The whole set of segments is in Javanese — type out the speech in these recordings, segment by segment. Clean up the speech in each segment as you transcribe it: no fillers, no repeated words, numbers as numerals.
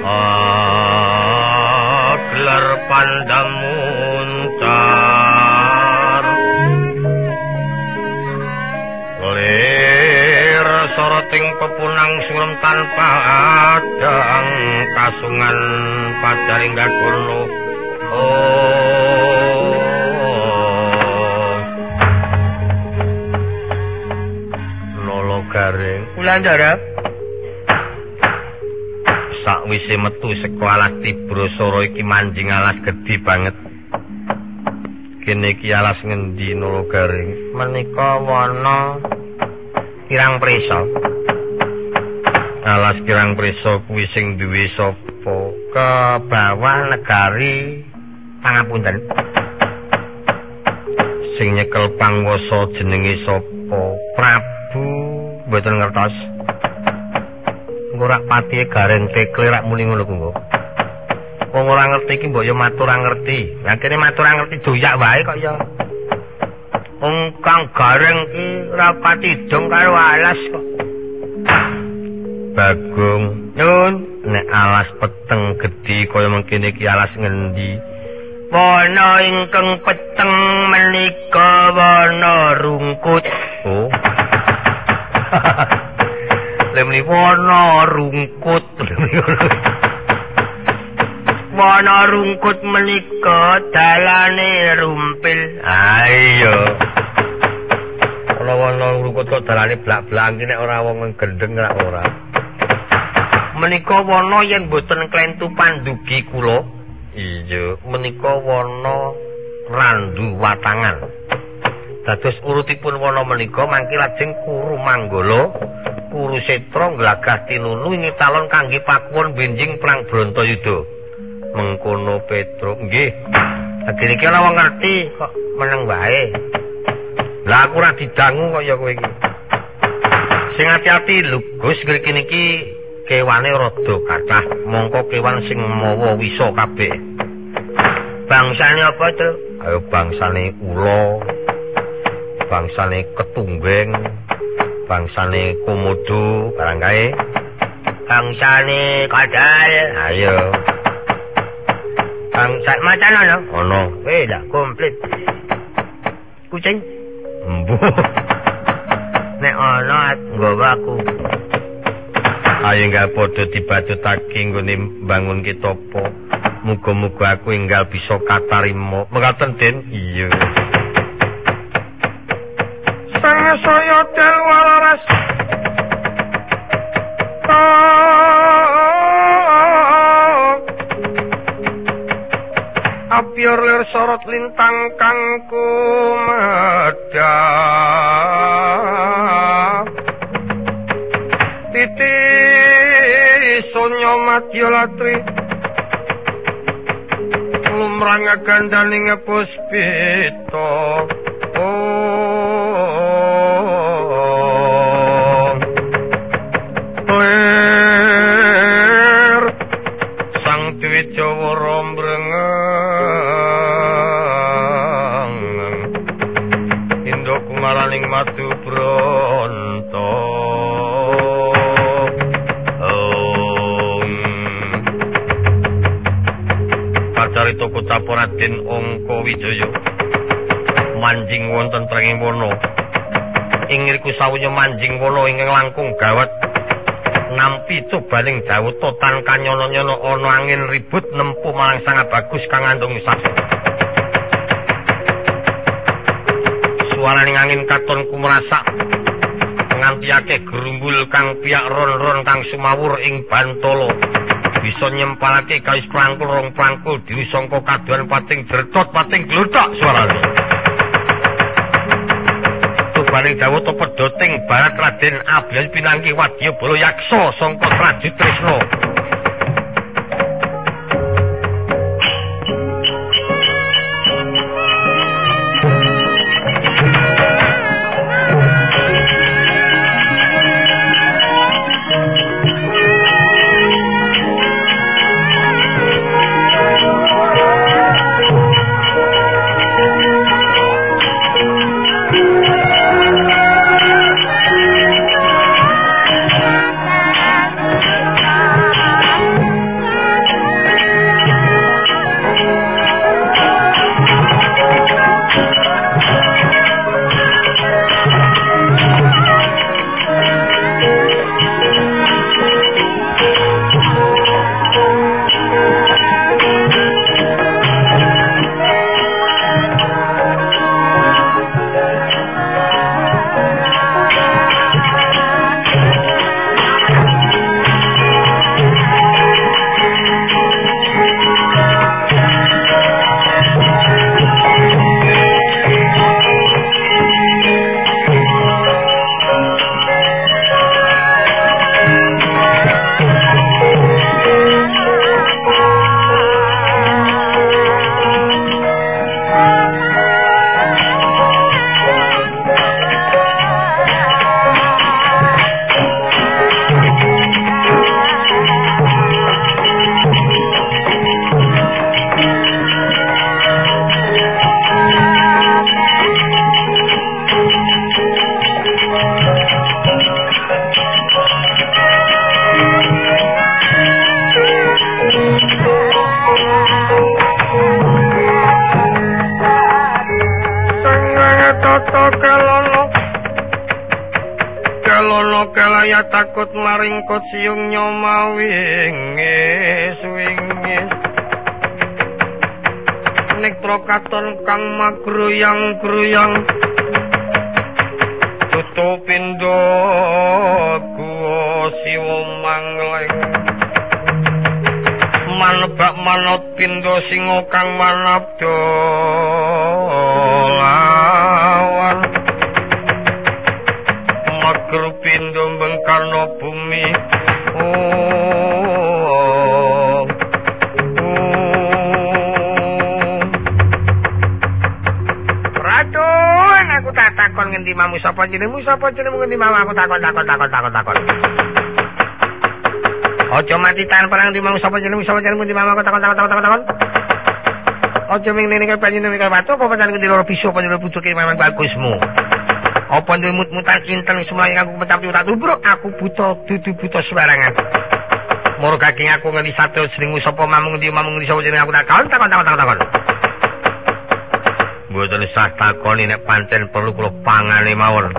gelar pandamuncar lir soroting pepunang surem tanpa adang kasungan padaring gakono nolo garing Wulandara sakwise metu saka alas Tibrasara iki manjing alas gedhi banget. Kene iki alas ngendi Nolo Garing? Menika wana Kirang Prisa. Alas Kirang Prisa kuwi sing duwe sapa? Ke bawah negari pangapunten. Sing nyekel panguwasa jenenge sapa? Prabu mboten ngertos. Ora patihe gareng tekle rak muni ngono kuwi. Wong ora ngerti iki mbok yo matur ora ngerti. Lah kene matur ora ngerti doyak wae kok ya. Wong kang gareng ki ora pati dong karo alas kok. Bagong, nyun, nek alas peteng gedhi kaya mengkene iki alas ngendi? Wana ingkang peteng menika wana rungkut. Oh. Lemni wana rungkut. Wana rungkut menika dalane rumpil. Ayo. Wana rungkut kok dalane blak-blak iki nek ora wong gendeng ora ora. Menika wana yen boten klentu pandugi kula. Iya, menika wana randu watangan. Dados urutipun wana menika mangke lajeng Kuru Manggala Kuru Setra nglagah tinunu ing talon kangge pakuwon benjing perang Brantayuda. Mengkono Petro, nggih. Dene iki ora wong ngerti kok meneng wae. Lah aku ora didangu kaya kowe iki. Sing ati-ati lho, Gus, mriki niki kewane rada kathah, mongko kewan sing mawa wisa kabeh. Bangsane apa, Tru? Ayo bangsane ula, bangsane ketunggeng, bangsane komodo barang kae, bangsane kadal. Ayo bangsa macan ono lah komplit kucing mbuh nek ono nggawa aku ayo enggak padha dibacutake nggone mbangun kitapa muga-muga aku enggal bisa katarima mekaten Den. Iya saya del walaras apior lir sorot lintang kang kumedhap titi sonya madya latri lumrang gandaning puspita lir sang dewi Jawa rombrengeng Indo kumaraning madu bronto Pacarita Kutapa Raden Angka Wijaya manjing wonten trenging wana ing ngriku sawunya manjing wana ingkang langkung gawat nampi cobaning dawuta tan kanyana-nyana ana angin ribut nempuh marang sangat bagus kang andung sas suaraning angin katon kumrasak nganti akeh gerumbul kang piyak ron-ron kang sumawur ing bantala bisa nyempalake kawis prangkul rong prangkul diwisangka kaduan pating dretot pating gluthok suarane tubaning dawuta pedoting barat Raden Abiyas pinangki wadya bala yaksa sangka Prajurit Tresna raya takut maringkut siung nyomawingis-wingis nektra katon kang magruyang-gruyang tutupindo guwa siwa mangleng manebak manut pindo singa kang manabda lawan mager pindo bengkarna bumi Radun aku tak takon ngendi mamu sapa jenengmu ngendi mamu aku takon Ojo mati tanpa nang dimang sapa jenengmu di mama takon. Ojo ming nene kaya panjenengan kaya watu apa panjenengan ngendi loro bisu apa ndelok pucuk memang bagusmu. Apa ndelok mut-mutan kinten semua yang aku metapi ora tubruk aku buta dudu buta sembarangan. Moro kaking aku ngendi satu jenengmu sapa mamu ngendi sapa jeneng aku takon. Mboten sah takoni nek pancen perlu kula pangane mawon.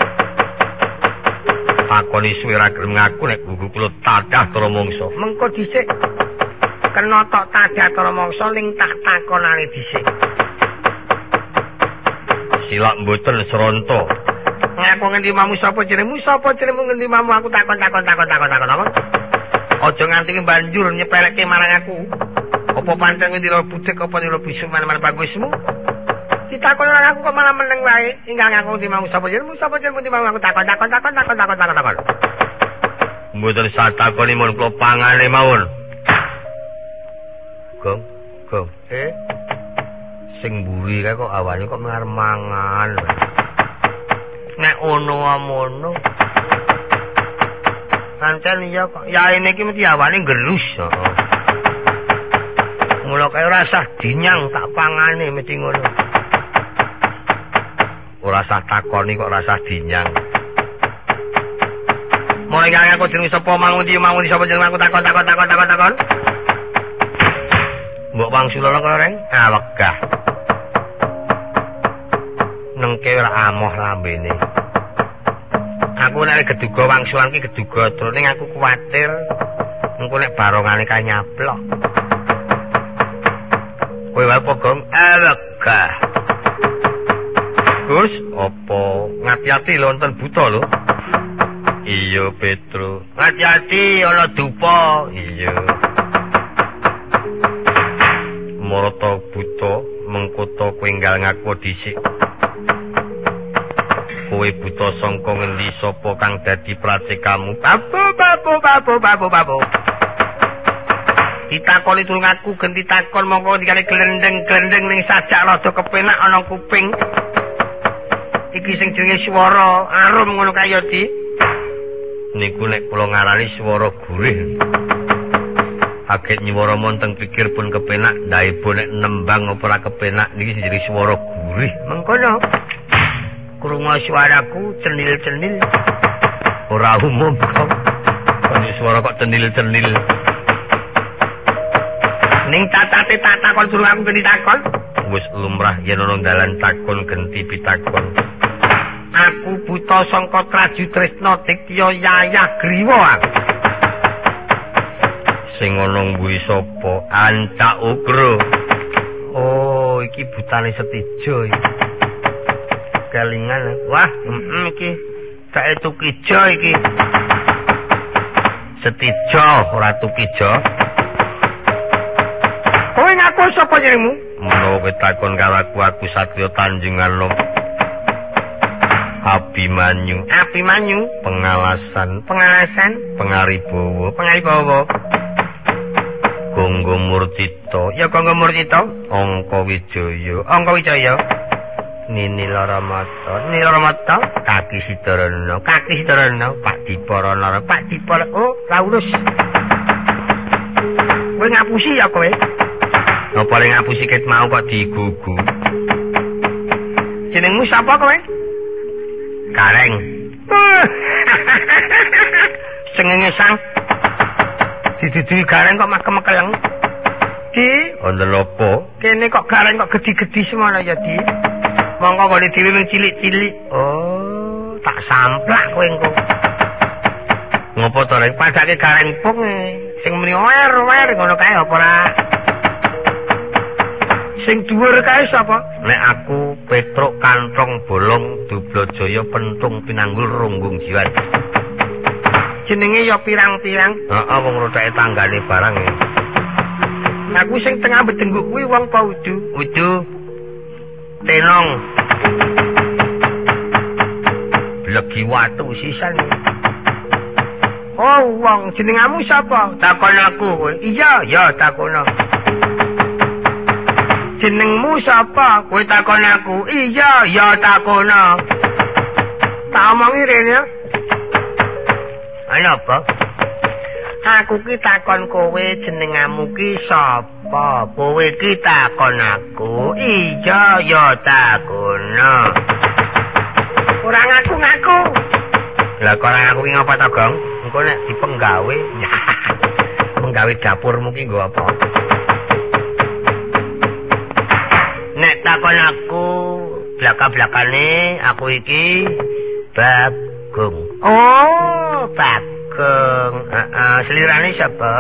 Takoni suwe ra gelem ngaku nek gugu kula tadah tara mangsa. Mengko dhisik kena tok tadah tara mangsa ning tak takonane dhisik. Silak mboten seronto. Ngaku ngendi mamu sapa jenengmu ngendi mamu aku takon. Aja nganti banjur nyepeleke marang aku. Apa pancen ngendi lho butek apa lho bisu mana-mana bagusmu? Ditakon orang aku kok malah meneng wae. Ingkang aku di mau sapa jenengmu di mau aku takon. Mboten satakoni mun kula pangane mawon. Gong. Sing mburi kae kok awane kok mengar mangan. Nek ono amono. Pancen iya kok. Ya ini iki mesti awane gerus. Mula kae rasah dinyang tak pangane mesti ngono. Ora sah takoni kok rasah dinyang. Mulai kaya aku jeneng sapa mangundi sapa jeneng aku takon. Mbok wangsulana kok reng awegah. Nengke ora amoh lambene. Aku nek geduga wangsulan ki geduga terus ning aku kuwatir engko nek barongane ka nyaplok. Kowe wae apa gong awegah. Gus, opo ngati-ati lho wonten buta lho. Iya, Petro. Ngati-ati ana dupa. Iya. Marata buta mengkoto kowe enggal ngaku dhisik. Kowe buta sangka ngendi sapa kang dadi pracekamu? Babu. Ditakoni tulung aku genti takon mongko dikane glendeng-glendeng ning sajak rada kepenak ana kuping. Iki sing jenenge swara arum ngono kaya di. Niku nek kula ngarani swara gurih. Aget nyuwara monteng pikir pun kepenak, ndaepo nek nembang apa ora kepenak niki sing jenenge swara gurih. Mengkono. Krungu swaraku cenil-cenil. Ora umum kok. Kok swara kok cenil-cenil. Ning tatate takon suruh aku genti takon. Wis lumrah yen ana dalan takon genti pitakon. Aku buta sangka traju tresna dikya yayah griwa. Sing ana kuwi sapa? Ancak Ukra. Oh, iki butane Setijo iki. Kelingan. Wah, iki tak Tukijo iki. Setijo ora Tukijo. Kowe ngaku sapa jenengmu? Menawa kowe takon karo aku Satya Tanjungan Lom. Abimanyu. Pengalasan. Pengaribawa. Gonggo Murcita. Ya Gonggo Murcita. Angka Wijaya. Nini Laramata. Kaki Sidarana. Pak Dipara. Oh, Laurus. Kowe ngapusi ya kowe? Napa ning ngapusi ket mau kok digugu. Jenengmu sapa kowe? Gareng. Sengenge sang. Dididi gareng kok makem-mekeleng. Di, wonten apa? Kene kok gareng kok gedi-gedi semono ya, Di. Monggo kok dhewe cilik-cilik. Oh, tak samplak kowe engko. Ngopo to rek padake gareng pung sing muni wer ngono kae apa ora? Sing dhuwur kae sapa? Nek aku Petruk Kantrong Bolong Dublajaya Pentung Pinanggul Runggung Jiwan. Jenenge ya pirang-pirang. Heeh wong rotake tanggane barang. Aku sing tengah bedengguk kuwi wong apa udu? Udu. Tenong. Legi watu sisan. Oh, wong jenengamu sapa? Takon aku kowe. Iya, ya takono. Jenengmu sapa? Kowe takon aku. Iya, ya takono. Tak omongi rene. Ayo apa? Aku ki takon kowe jenengamu ki sapa? Kowe ki takon aku. Iya, ya takono. Ora ngaku-ngaku. Lah kok ora ngaku ki ngapa to, Gong? Engko nek dipenggawe. Penggawe dapurmu ki nggo apa? Nek takon aku blaka-blakane aku iki Bagong. Oh, Bagong. Selirane sapa?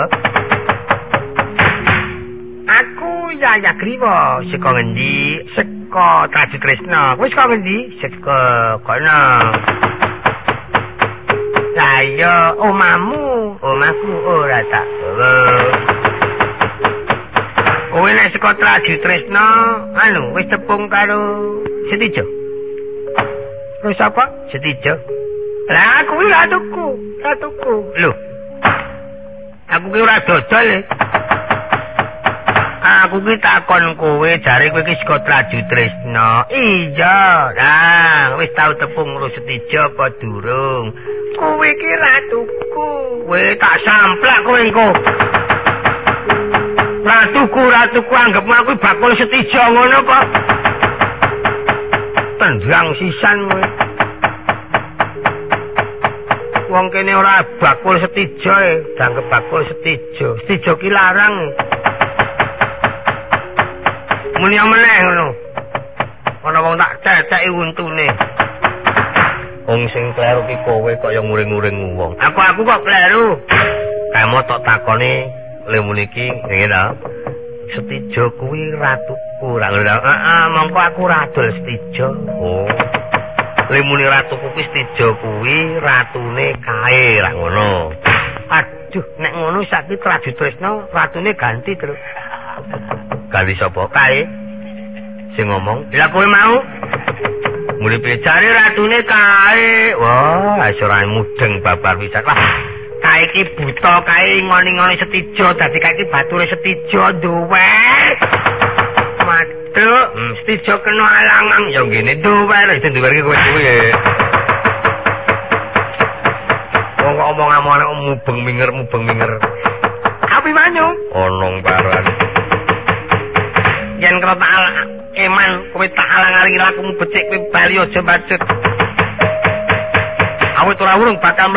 Aku Yaya Griwa. Saka ngendi? Saka Tradu Tresna. Kowe saka ngendi? Saka kono. Lah iya, omahmu ora tak. Kowe nek saka Tradu Tresna, anu wis tepung karo Setijo. Terus apa? Setijo. Lah aku ora tuku. Lho. Aku ki ora dodol. Aku ki takon kowe jare kowe ki saka Tradu Tresna. Iya. Lah wis tau tepung karo Setijo apa durung? Kowe ki ra tuku. Kowe tak samplak kowe engko. Ratuku anggapmu aku bakul Setijo ngono kok. Tendang sisan kowe. Wong kene ora bakul Setijo dianggep bakul Setijo. Setijo ki larang. Muni meneh ngono. Ana wong tak ceceki untune. Wong sing kleru ki kowe kok ya nguring-nguring wong. Aku kok kleru. Kamu tok takone lemu niki ngene ta. Setijo kuwi ratuku ra ngono. Mongko aku radol Setijo. Oh. Lemune ratuku kuwi Setijo kuwi ratune kae ra ngono. Aduh, nek ngono saiki Tradu Tresna ratune ganti terus. Ganti sapa kae? Sing ngomong, "Lah kowe mau?" Muripe jare ratune kae. Wah, ora mudeng babar pisan. Wah, kae iki buta kae ngoni-ngoni Setijo dadi kae iki bature Setijo duwe. Maduk, Setijo kena alangang ya ngene duwe lho duwe iki kowe kuwi. Wong kok omong-omong mubeng minger. Api manyu? Onong paran. Yen karo tak eman kowe tak alang-alangi lakumu becik kowe bali aja bacet. Awit ora urung bakal